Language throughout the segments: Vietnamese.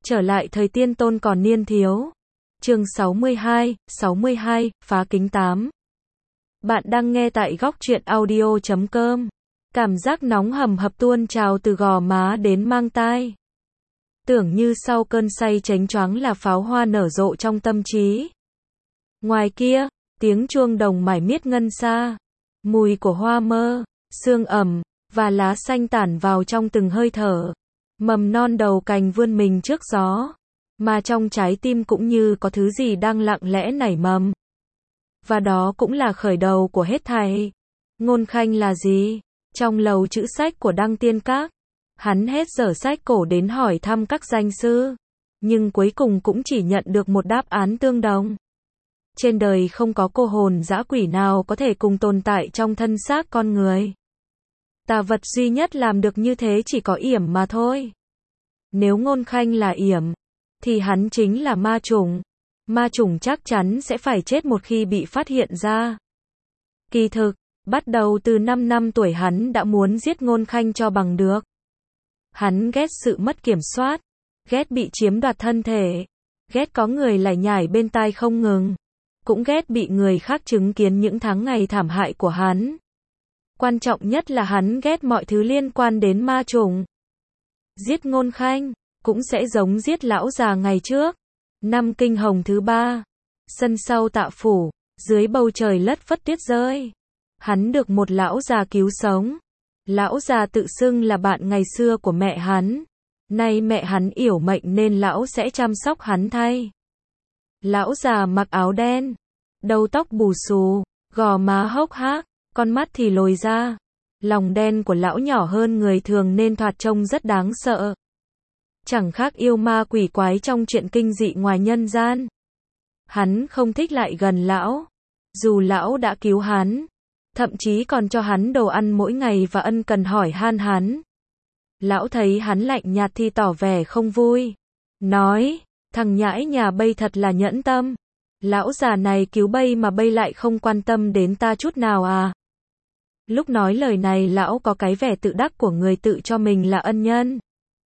Trở lại thời tiên tôn còn niên thiếu. Chương 62, phá kính 8. Bạn đang nghe tại góc truyện audio.com. Cảm giác nóng hầm hập tuôn trào từ gò má đến mang tai. Tưởng như sau cơn say chánh choáng là pháo hoa nở rộ trong tâm trí. Ngoài kia, tiếng chuông đồng mải miết ngân xa. Mùi của hoa mơ, sương ẩm, và lá xanh tản vào trong từng hơi thở. Mầm non đầu cành vươn mình trước gió. Mà trong trái tim cũng như có thứ gì đang lặng lẽ nảy mầm. Và đó cũng là khởi đầu của hết thảy. Ngôn Khanh là gì? Trong lầu chữ sách của Đăng Tiên Các, hắn hết dở sách cổ đến hỏi thăm các danh sư. Nhưng cuối cùng cũng chỉ nhận được một đáp án tương đồng. Trên đời không có cô hồn dã quỷ nào có thể cùng tồn tại trong thân xác con người. Tà vật duy nhất làm được như thế chỉ có yểm mà thôi. Nếu Ngôn Khanh là yểm, thì hắn chính là ma chủng. Ma chủng chắc chắn sẽ phải chết một khi bị phát hiện ra. Kỳ thực, bắt đầu từ 5 năm tuổi hắn đã muốn giết Ngôn Khanh cho bằng được. Hắn ghét sự mất kiểm soát, ghét bị chiếm đoạt thân thể, ghét có người lải nhải bên tai không ngừng, cũng ghét bị người khác chứng kiến những tháng ngày thảm hại của hắn. Quan trọng nhất là hắn ghét mọi thứ liên quan đến ma chủng. Giết Ngôn Khanh cũng sẽ giống giết lão già ngày trước. Năm kinh hồng thứ 3, sân sau Tạ phủ, dưới bầu trời lất phất tuyết rơi. Hắn được một lão già cứu sống. Lão già tự xưng là bạn ngày xưa của mẹ hắn. Nay mẹ hắn yểu mệnh nên lão sẽ chăm sóc hắn thay. Lão già mặc áo đen, đầu tóc bù xù, gò má hốc hác, con mắt thì lồi ra. Lòng đen của lão nhỏ hơn người thường nên thoạt trông rất đáng sợ. Chẳng khác yêu ma quỷ quái trong chuyện kinh dị ngoài nhân gian. Hắn không thích lại gần lão. Dù lão đã cứu hắn, thậm chí còn cho hắn đồ ăn mỗi ngày và ân cần hỏi han hắn. Lão thấy hắn lạnh nhạt thì tỏ vẻ không vui. Nói, thằng nhãi nhà bây thật là nhẫn tâm. Lão già này cứu bây mà bây lại không quan tâm đến ta chút nào à. Lúc nói lời này lão có cái vẻ tự đắc của người tự cho mình là ân nhân.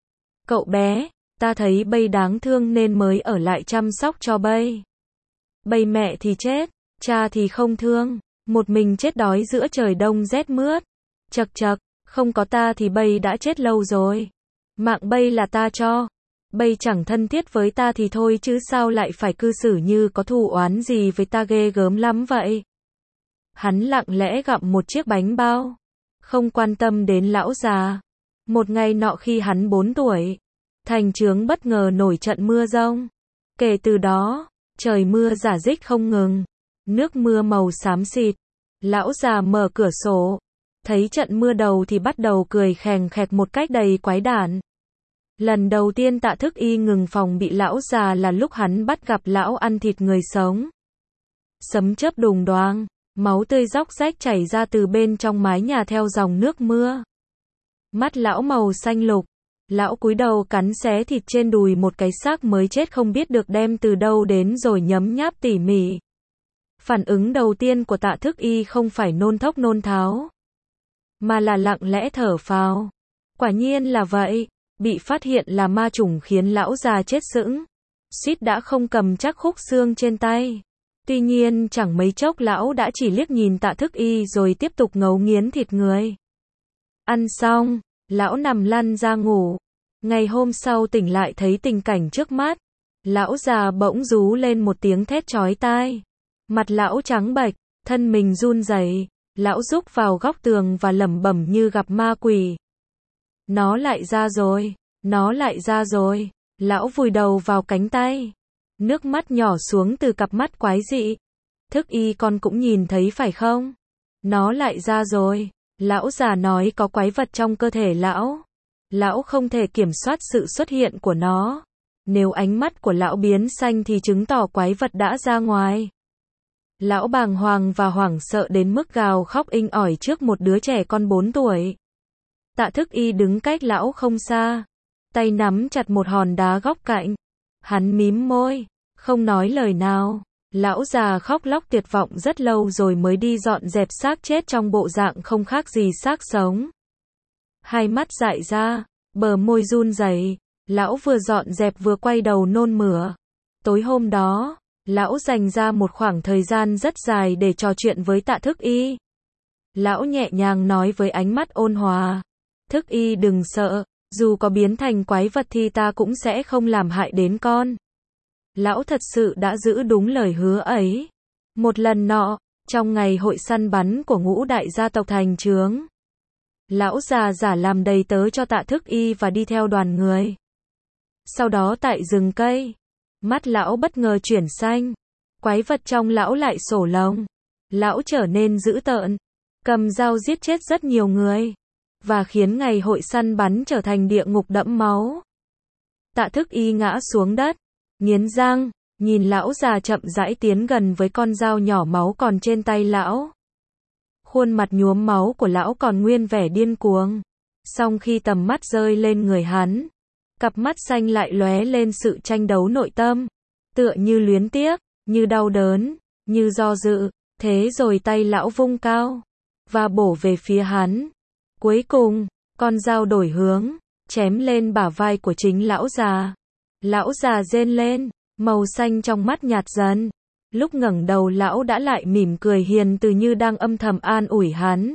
Cậu bé, ta thấy bây đáng thương nên mới ở lại chăm sóc cho bây. Bây mẹ thì chết, cha thì không thương, một mình chết đói giữa trời đông rét mướt. Chậc chậc, không có ta thì bây đã chết lâu rồi. Mạng bây là ta cho. Bây chẳng thân thiết với ta thì thôi chứ sao lại phải cư xử như có thù oán gì với ta ghê gớm lắm vậy. Hắn lặng lẽ gặm một chiếc bánh bao, không quan tâm đến lão già. Một ngày nọ khi hắn 4 tuổi, thành trướng bất ngờ nổi trận mưa giông. Kể từ đó, trời mưa rả rích không ngừng, nước mưa màu xám xịt. Lão già mở cửa sổ, thấy trận mưa đầu thì bắt đầu cười khèng khẹt một cách đầy quái đản. Lần đầu tiên Tạ Thức Y ngừng phòng bị lão già là lúc hắn bắt gặp lão ăn thịt người sống. Sấm chớp đùng đoàng, máu tươi róc rách chảy ra từ bên trong mái nhà theo dòng nước mưa. Mắt lão màu xanh lục, lão cúi đầu cắn xé thịt trên đùi một cái xác mới chết không biết được đem từ đâu đến rồi nhấm nháp tỉ mỉ. Phản ứng đầu tiên của Tạ Thức Y không phải nôn thốc nôn tháo, mà là lặng lẽ thở phào. Quả nhiên là vậy, bị phát hiện là ma chủng khiến lão già chết sững, suýt đã không cầm chắc khúc xương trên tay. Tuy nhiên chẳng mấy chốc lão đã chỉ liếc nhìn Tạ Thức Y rồi tiếp tục ngấu nghiến thịt người. Ăn xong, lão nằm lăn ra ngủ. Ngày hôm sau tỉnh lại thấy tình cảnh trước mắt. Lão già bỗng rú lên một tiếng thét chói tai. Mặt lão trắng bệch, thân mình run rẩy. Lão rúc vào góc tường và lẩm bẩm như gặp ma quỷ. Nó lại ra rồi, nó lại ra rồi. Lão vùi đầu vào cánh tay. Nước mắt nhỏ xuống từ cặp mắt quái dị. Thức Y con cũng nhìn thấy phải không? Nó lại ra rồi. Lão già nói có quái vật trong cơ thể lão. Lão không thể kiểm soát sự xuất hiện của nó. Nếu ánh mắt của lão biến xanh thì chứng tỏ quái vật đã ra ngoài. Lão bàng hoàng và hoảng sợ đến mức gào khóc inh ỏi trước một đứa trẻ con 4 tuổi. Tạ Thức Y đứng cách lão không xa, tay nắm chặt một hòn đá góc cạnh. Hắn mím môi, không nói lời nào. Lão già khóc lóc tuyệt vọng rất lâu rồi mới đi dọn dẹp xác chết trong bộ dạng không khác gì xác sống. Hai mắt dại ra, bờ môi run rẩy, Lão vừa dọn dẹp vừa quay đầu nôn mửa. Tối hôm đó, lão dành ra một khoảng thời gian rất dài để trò chuyện với Tạ Thức Y. Lão nhẹ nhàng nói với ánh mắt ôn hòa. Thức Y đừng sợ, dù có biến thành quái vật thì ta cũng sẽ không làm hại đến con. Lão thật sự đã giữ đúng lời hứa ấy. Một lần nọ, trong ngày hội săn bắn của ngũ đại gia tộc thành trướng, lão già giả làm đầy tớ cho Tạ Thức Y và đi theo đoàn người. Sau đó tại rừng cây, mắt lão bất ngờ chuyển xanh. Quái vật trong lão lại sổ lồng. Lão trở nên dữ tợn, cầm dao giết chết rất nhiều người, và khiến ngày hội săn bắn trở thành địa ngục đẫm máu. Tạ Thức Y ngã xuống đất, nghiến răng, nhìn lão già chậm rãi tiến gần với con dao nhỏ máu còn trên tay lão. Khuôn mặt nhuốm máu của lão còn nguyên vẻ điên cuồng. Song khi tầm mắt rơi lên người hắn, cặp mắt xanh lại lóe lên sự tranh đấu nội tâm, tựa như luyến tiếc, như đau đớn, như do dự. Thế rồi tay lão vung cao và bổ về phía hắn. Cuối cùng, con dao đổi hướng, chém lên bả vai của chính lão già. Lão già rên lên, màu xanh trong mắt nhạt dần. Lúc ngẩng đầu lão đã lại mỉm cười hiền từ như đang âm thầm an ủi hắn.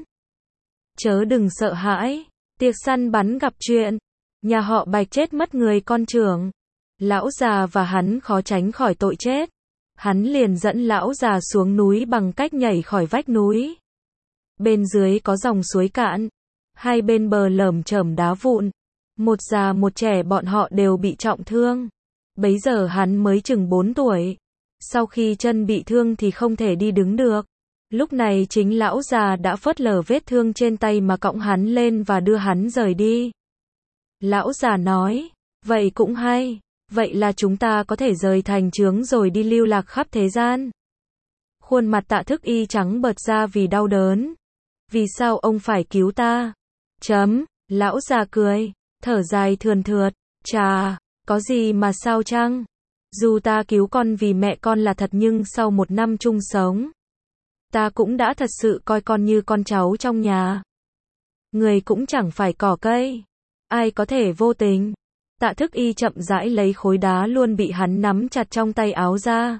Chớ đừng sợ hãi, tiệc săn bắn gặp chuyện. Nhà họ Bạch chết mất người con trưởng. Lão già và hắn khó tránh khỏi tội chết. Hắn liền dẫn lão già xuống núi bằng cách nhảy khỏi vách núi. Bên dưới có dòng suối cạn, hai bên bờ lởm chởm đá vụn. Một già một trẻ bọn họ đều bị trọng thương. Bấy giờ hắn mới chừng 4 tuổi. Sau khi chân bị thương thì không thể đi đứng được. Lúc này chính lão già đã phớt lờ vết thương trên tay mà cõng hắn lên và đưa hắn rời đi. Lão già nói, vậy cũng hay. Vậy là chúng ta có thể rời thành trướng rồi đi lưu lạc khắp thế gian. Khuôn mặt Tạ Thức Y trắng bệch ra vì đau đớn. Vì sao ông phải cứu ta? Lão già cười, thở dài thườn thượt. Chà, có gì mà sao chăng? Dù ta cứu con vì mẹ con là thật nhưng sau 1 năm chung sống, ta cũng đã thật sự coi con như con cháu trong nhà. Người cũng chẳng phải cỏ cây. Ai có thể vô tình? Tạ Thức Y chậm rãi lấy khối đá luôn bị hắn nắm chặt trong tay áo ra.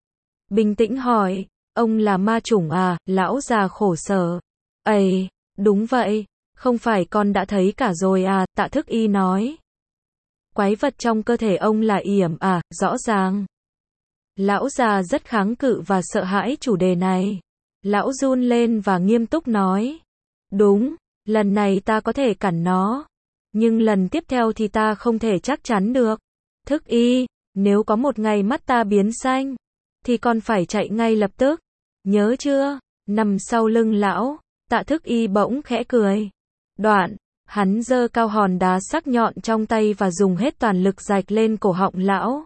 Bình tĩnh hỏi, ông là ma chủng à? Lão già khổ sở. Ây, đúng vậy, không phải con đã thấy cả rồi à? Tạ Thức Y nói. Quái vật trong cơ thể ông là yểm à? Rõ ràng. Lão già rất kháng cự và sợ hãi chủ đề này. Lão run lên và nghiêm túc nói. Đúng, lần này ta có thể cản nó. Nhưng lần tiếp theo thì ta không thể chắc chắn được. Thức Y, nếu có một ngày mắt ta biến xanh, thì con phải chạy ngay lập tức. Nhớ chưa? Nằm sau lưng lão, Tạ Thức Y bỗng khẽ cười. Đoạn, hắn giơ cao hòn đá sắc nhọn trong tay và dùng hết toàn lực rạch lên cổ họng lão.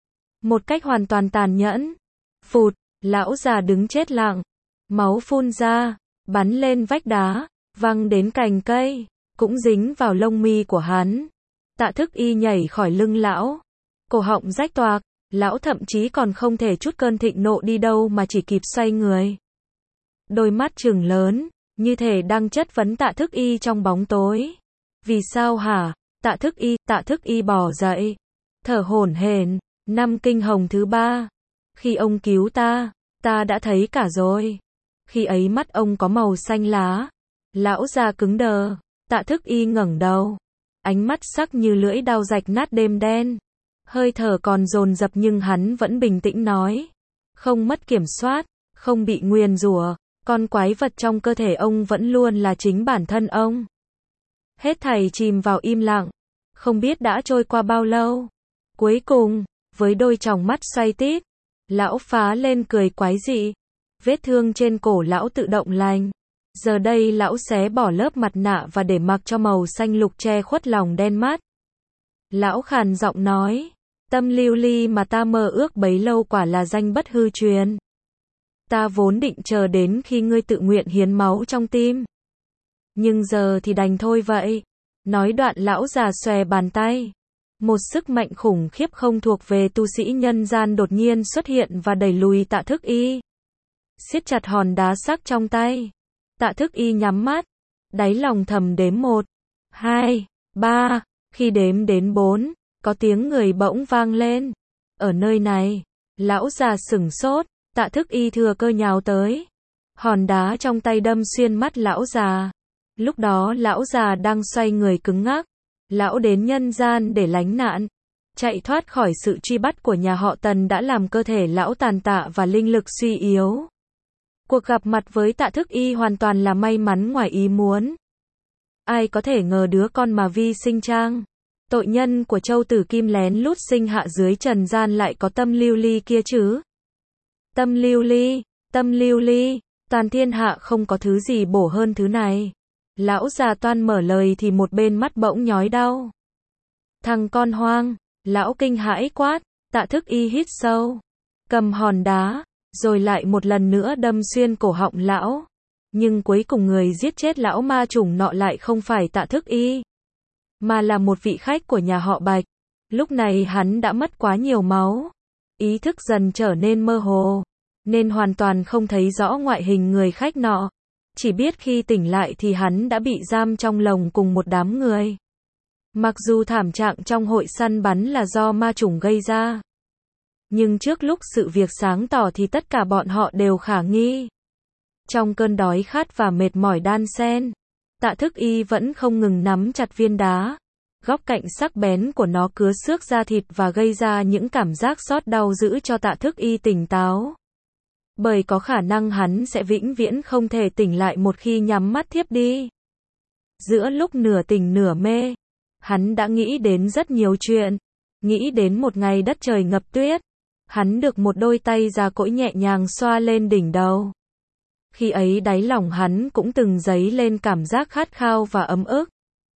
Một cách hoàn toàn tàn nhẫn. Phụt, lão già đứng chết lặng. Máu phun ra, bắn lên vách đá, văng đến cành cây, cũng dính vào lông mi của hắn. Tạ Thức Y nhảy khỏi lưng lão. Cổ họng rách toạc, lão thậm chí còn không thể trút cơn thịnh nộ đi đâu mà chỉ kịp xoay người. Đôi mắt trừng lớn, như thể đang chất vấn Tạ Thức Y trong bóng tối. Vì sao hả? Tạ Thức Y bò dậy, thở hổn hển. Năm kinh hồng thứ 3. Khi ông cứu ta đã thấy cả rồi. Khi ấy mắt ông có màu xanh lá. Lão già cứng đờ. Tạ Thức Y ngẩng đầu. Ánh mắt sắc như lưỡi dao rạch nát đêm đen. Hơi thở còn dồn dập nhưng hắn vẫn bình tĩnh nói. Không mất kiểm soát, không bị nguyền rủa. Con quái vật trong cơ thể ông vẫn luôn là chính bản thân ông. Hết thảy chìm vào im lặng. Không biết đã trôi qua bao lâu. Cuối cùng, với đôi tròng mắt xoay tít, lão phá lên cười quái dị. Vết thương trên cổ lão tự động lành. Giờ đây lão xé bỏ lớp mặt nạ và để mặc cho màu xanh lục che khuất lòng đen mắt. Lão khàn giọng nói, tâm lưu ly mà ta mơ ước bấy lâu quả là danh bất hư truyền. Ta vốn định chờ đến khi ngươi tự nguyện hiến máu trong tim. Nhưng giờ thì đành thôi vậy. Nói đoạn lão già xòe bàn tay. Một sức mạnh khủng khiếp không thuộc về tu sĩ nhân gian đột nhiên xuất hiện và đẩy lùi Tạ Thức Y. Siết chặt hòn đá sắc trong tay. Tạ Thức Y nhắm mắt. Đáy lòng thầm đếm 1, 2, 3. Khi đếm đến 4, Có tiếng người bỗng vang lên. Ở nơi này, lão già sửng sốt, Tạ Thức Y thừa cơ nhào tới. Hòn đá trong tay đâm xuyên mắt lão già. Lúc đó lão già đang xoay người cứng ngắc. Lão đến nhân gian để lánh nạn. Chạy thoát khỏi sự truy bắt của nhà họ Tần đã làm cơ thể lão tàn tạ và linh lực suy yếu. Cuộc gặp mặt với Tạ Thức Y hoàn toàn là may mắn ngoài ý muốn. Ai có thể ngờ đứa con mà Vi sinh trang, tội nhân của Châu Tử Kim lén lút sinh hạ dưới trần gian lại có tâm lưu ly kia chứ. Tâm lưu ly, toàn thiên hạ không có thứ gì bổ hơn thứ này. Lão già toan mở lời thì một bên mắt bỗng nhói đau. Thằng con hoang, lão kinh hãi quát. Tạ Thức Y hít sâu, cầm hòn đá, rồi lại một lần nữa đâm xuyên cổ họng lão. Nhưng cuối cùng người giết chết lão ma trùng nọ lại không phải Tạ Thức Y, mà là một vị khách của nhà họ Bạch. Lúc này hắn đã mất quá nhiều máu, ý thức dần trở nên mơ hồ, nên hoàn toàn không thấy rõ ngoại hình người khách nọ. Chỉ biết khi tỉnh lại thì hắn đã bị giam trong lồng cùng một đám người. Mặc dù thảm trạng trong hội săn bắn là do ma trùng gây ra, nhưng trước lúc sự việc sáng tỏ thì tất cả bọn họ đều khả nghi. Trong cơn đói khát và mệt mỏi đan xen, Tạ Thức Y vẫn không ngừng nắm chặt viên đá. Góc cạnh sắc bén của nó cứa xước da thịt và gây ra những cảm giác xót đau giữ cho Tạ Thức Y tỉnh táo. Bởi có khả năng hắn sẽ vĩnh viễn không thể tỉnh lại một khi nhắm mắt thiếp đi. Giữa lúc nửa tỉnh nửa mê, hắn đã nghĩ đến rất nhiều chuyện. Nghĩ đến một ngày đất trời ngập tuyết, hắn được một đôi tay già cỗi nhẹ nhàng xoa lên đỉnh đầu. Khi ấy đáy lòng hắn cũng từng dấy lên cảm giác khát khao và ấm ức.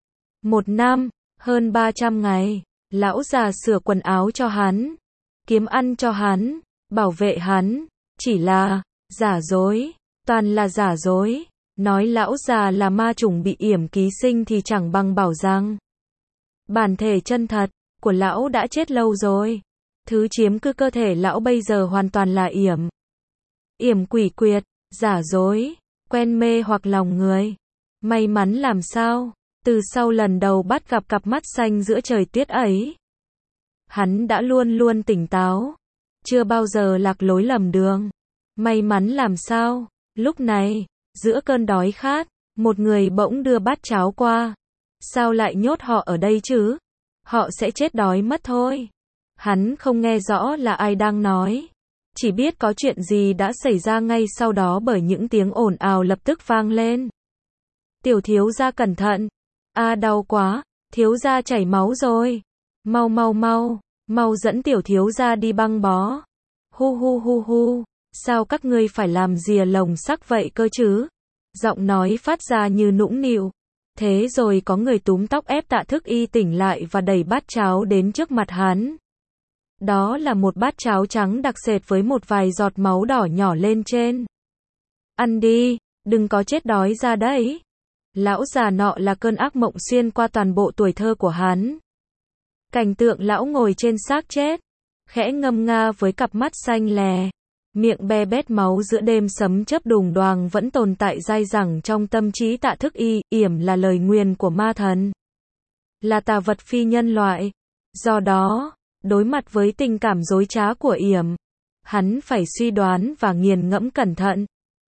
1 năm, hơn 300 ngày, lão già sửa quần áo cho hắn, kiếm ăn cho hắn, bảo vệ hắn, chỉ là giả dối, toàn là giả dối. Nói lão già là ma trùng bị yểm ký sinh thì chẳng bằng bảo rằng bản thể chân thật của lão đã chết lâu rồi. Thứ chiếm cứ cơ thể lão bây giờ hoàn toàn là yểm quỷ quyệt, giả dối, quen mê hoặc lòng người. May mắn làm sao, từ sau lần đầu bắt gặp cặp mắt xanh giữa trời tuyết ấy, hắn đã luôn luôn tỉnh táo, chưa bao giờ lạc lối lầm đường. May mắn làm sao, lúc này, giữa cơn đói khát, một người bỗng đưa bát cháo qua. Sao lại nhốt họ ở đây chứ? Họ sẽ chết đói mất thôi. Hắn không nghe rõ là ai đang nói. Chỉ biết có chuyện gì đã xảy ra ngay sau đó bởi những tiếng ồn ào lập tức vang lên. Tiểu thiếu gia cẩn thận. Đau quá, thiếu gia chảy máu rồi. Mau dẫn tiểu thiếu gia đi băng bó. Hu, sao các ngươi phải làm rìa lồng sắc vậy cơ chứ? Giọng nói phát ra như nũng nịu. Thế rồi có người túm tóc ép Tạ Thức Y tỉnh lại và đẩy bát cháo đến trước mặt hắn. Đó là một bát cháo trắng đặc sệt với một vài giọt máu đỏ nhỏ lên trên. Ăn đi, đừng có chết đói ra đấy. Lão già nọ là cơn ác mộng xuyên qua toàn bộ tuổi thơ của hắn. Cảnh tượng lão ngồi trên xác chết, khẽ ngâm nga với cặp mắt xanh lè, miệng be bét máu giữa đêm sấm chớp đùng đoàng vẫn tồn tại dai dẳng trong tâm trí Tạ Thức Y. Yểm là lời nguyền của ma thần, là tà vật phi nhân loại. Do đó, đối mặt với tình cảm dối trá của Yểm, hắn phải suy đoán và nghiền ngẫm cẩn thận.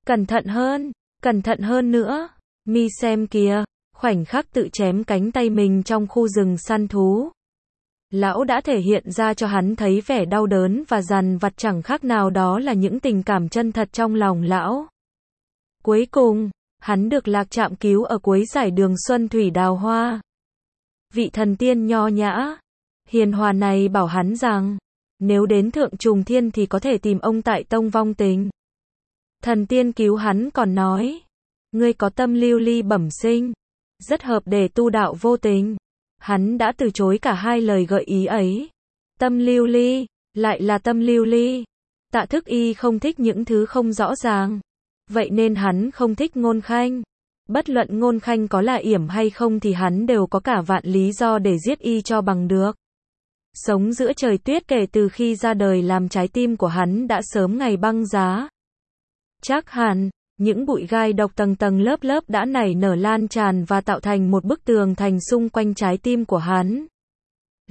Cẩn thận hơn nữa. Mi xem kìa, khoảnh khắc tự chém cánh tay mình trong khu rừng săn thú. Lão đã thể hiện ra cho hắn thấy vẻ đau đớn và dằn vặt chẳng khác nào đó là những tình cảm chân thật trong lòng lão. Cuối cùng, hắn được Lạc Trạm cứu ở cuối dải đường Xuân Thủy Đào Hoa. Vị thần tiên nho nhã, hiền hòa này bảo hắn rằng, nếu đến Thượng Trùng Thiên thì có thể tìm ông tại Tông Vong Tình. Thần tiên cứu hắn còn nói, ngươi có tâm lưu ly bẩm sinh, rất hợp để tu đạo vô tình. Hắn đã từ chối cả hai lời gợi ý ấy. Tâm lưu ly, lại là tâm lưu ly. Tạ Thức Y không thích những thứ không rõ ràng. Vậy nên hắn không thích Ngôn Khanh. Bất luận Ngôn Khanh có là yểm hay không thì hắn đều có cả vạn lý do để giết y cho bằng được. Sống giữa trời tuyết kể từ khi ra đời làm trái tim của hắn đã sớm ngày băng giá. Chắc hẳn, những bụi gai độc tầng tầng lớp lớp đã nảy nở lan tràn và tạo thành một bức tường thành xung quanh trái tim của hắn.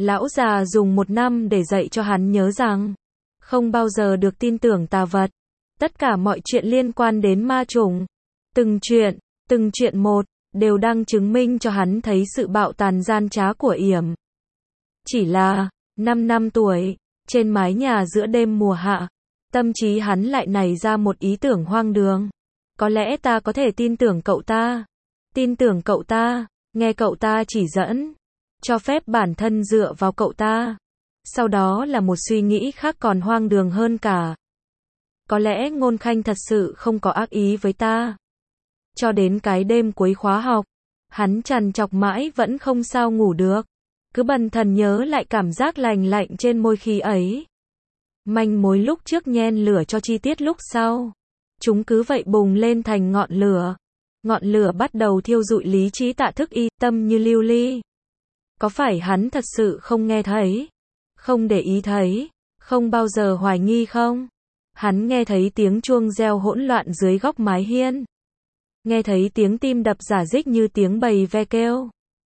Lão già dùng 1 năm để dạy cho hắn nhớ rằng, không bao giờ được tin tưởng tà vật. Tất cả mọi chuyện liên quan đến ma chủng, từng chuyện một, đều đang chứng minh cho hắn thấy sự bạo tàn gian trá của yểm. Chỉ là, 5 năm tuổi, trên mái nhà giữa đêm mùa hạ, tâm trí hắn lại nảy ra một ý tưởng hoang đường. Có lẽ ta có thể tin tưởng cậu ta. Tin tưởng cậu ta, nghe cậu ta chỉ dẫn, cho phép bản thân dựa vào cậu ta. Sau đó là một suy nghĩ khác còn hoang đường hơn cả. Có lẽ Ngôn Khanh thật sự không có ác ý với ta. Cho đến cái đêm cuối khóa học, hắn trằn trọc mãi vẫn không sao ngủ được. Cứ bần thần nhớ lại cảm giác lành lạnh trên môi khi ấy. Manh mối lúc trước nhen lửa cho chi tiết lúc sau. Chúng cứ vậy bùng lên thành ngọn lửa. Ngọn lửa bắt đầu thiêu rụi lý trí Tạ Thức Y, tâm như lưu ly. Có phải hắn thật sự không nghe thấy? Không để ý thấy? Không bao giờ hoài nghi không? Hắn nghe thấy tiếng chuông reo hỗn loạn dưới góc mái hiên. Nghe thấy tiếng tim đập rả rích như tiếng bầy ve kêu.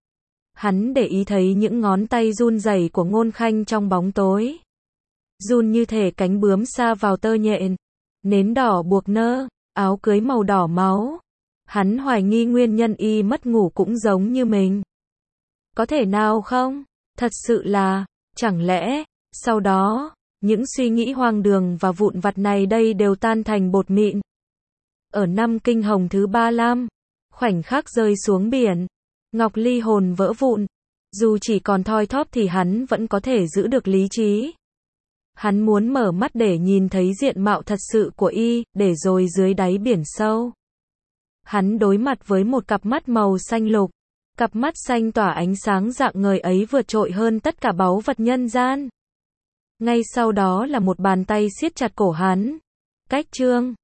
Hắn để ý thấy những ngón tay run rẩy của Ngôn Khanh trong bóng tối. Run như thể cánh bướm sa vào tơ nhện. Nến đỏ buộc nơ, áo cưới màu đỏ máu. Hắn hoài nghi nguyên nhân y mất ngủ cũng giống như mình. Có thể nào không? Thật sự là, chẳng lẽ, sau đó, những suy nghĩ hoang đường và vụn vặt này đây đều tan thành bột mịn. Ở năm kinh hồng thứ 35, khoảnh khắc rơi xuống biển, Ngọc Ly hồn vỡ vụn. Dù chỉ còn thoi thóp thì hắn vẫn có thể giữ được lý trí. Hắn muốn mở mắt để nhìn thấy diện mạo thật sự của y, để rồi dưới đáy biển sâu. Hắn đối mặt với một cặp mắt màu xanh lục. Cặp mắt xanh tỏa ánh sáng rạng ngời ấy vượt trội hơn tất cả báu vật nhân gian. Ngay sau đó là một bàn tay siết chặt cổ hắn. Cách chương